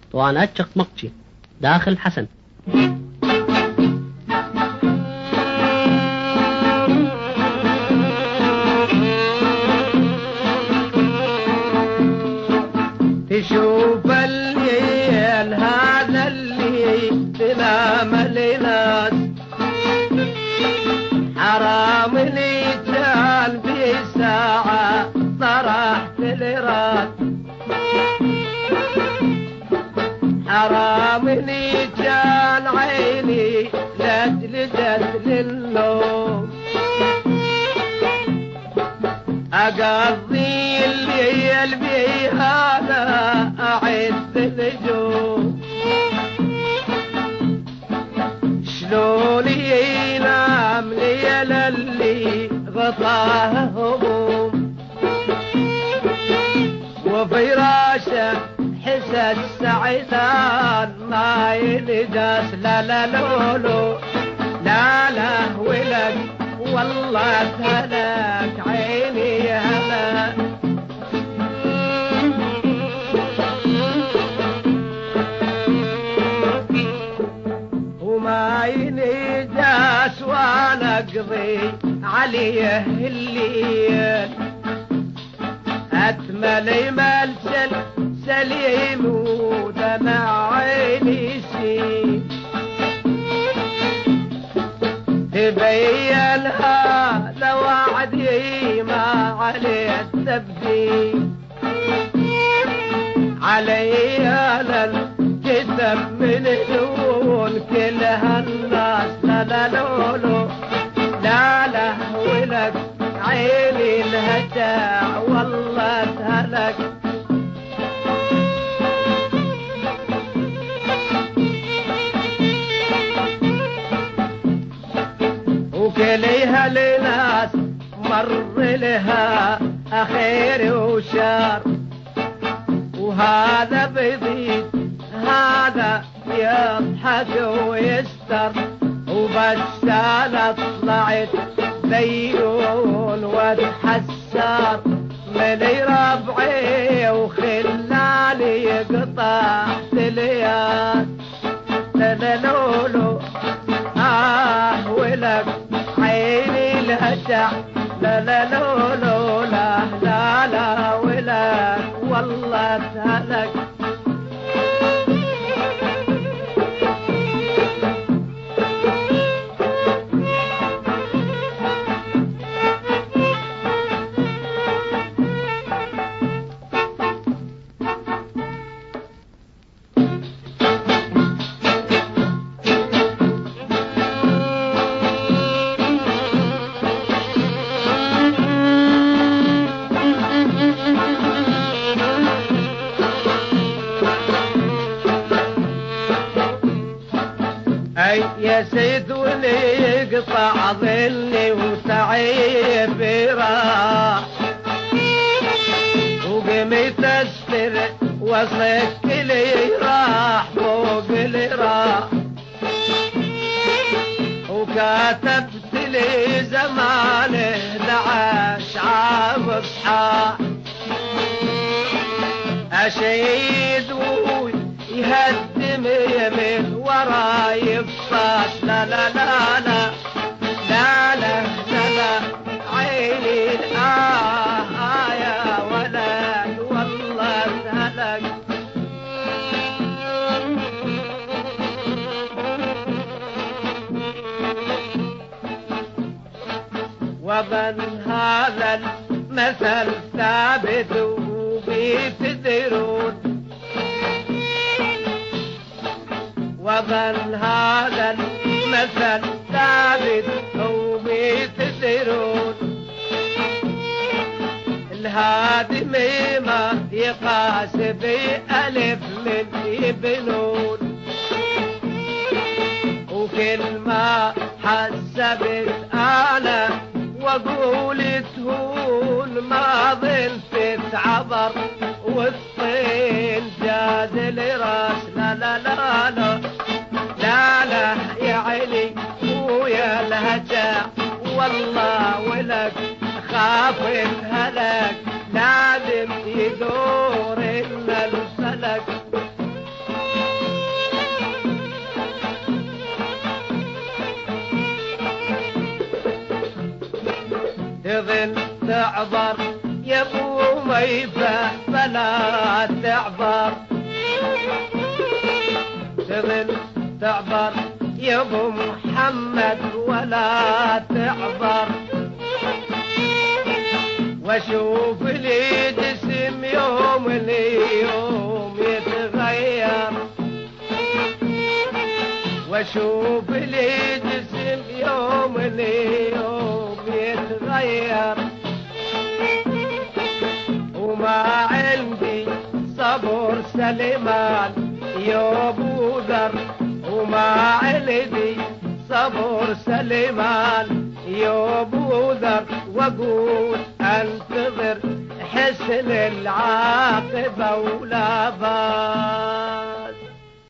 وأنا أتشق مقشي داخل حسن. تشوف الليل هذا اللي تنام لناس، حرام لي كان في ساعة طرحت الراس، حرام لي كان عيني لجلست للنوم، أقضي الليل بهذا أعد النجوم، شلون ينام ليل اللي غطاه هموم، وفراشه حس السعدان ما ينجاس. لا لا لولو لا لا ولك والله تهلك عيني هلا، وما ينجاس وانا اقضي عليه الليل، اتملي ملسل سليم ودمع عيني سيل، تبينها لو وعدي ما عليه التبديل، علي الكتب من دون كل هالناس. لا لا لولو لا لا ولك عيني الهجع والله تهلك، وكليها لناس مر لها أخير وشار، وهذا بيضيد هذا يضحك ويستر، وبس أنا طلعت ديون واتحسر من ربعي وخلاني يقطع اليد. لولو ولك عيني الهجع، لا لا لولو لا لا لا ولك والله تهلك، يا سيد وليقطع ظلي وسعي براح، وقمت استر وصلك لي راح فوق اللي راح، وكاتبت لي زمانه دعاش عام بصحاح، أشيد ويهدم يمين وراي بصاص. لا لا لا لا لا لا لا لا عيني يا ولد والله تهلك، ومن هذا المثل ثابت وبيتدرون، ومن هذا المثل ثابت وبيتدرون، الهادم ما يقاس بألف من يبنون، وكل ما حسبت أنا وأقول تهون ما ظلت تعبر والطين جاز الراس. لا لا لا لا لا لا يا علي ويا الهجع والله ولك خافت هلك، لازم يدور إن الفلك تعبر يا ابو ميفا فلا تعبر تظل تعبر يا ابو محمد ولا تعبر واشوف لي جسم يوم ليوم يتغير واشوف لي جسم يوم ليوم يتغير وما عندي صبر سليمان يا ابو ذر وما عندي صبر سليمان يا ابو ذر واقول انتظر حسن العاقبه ولا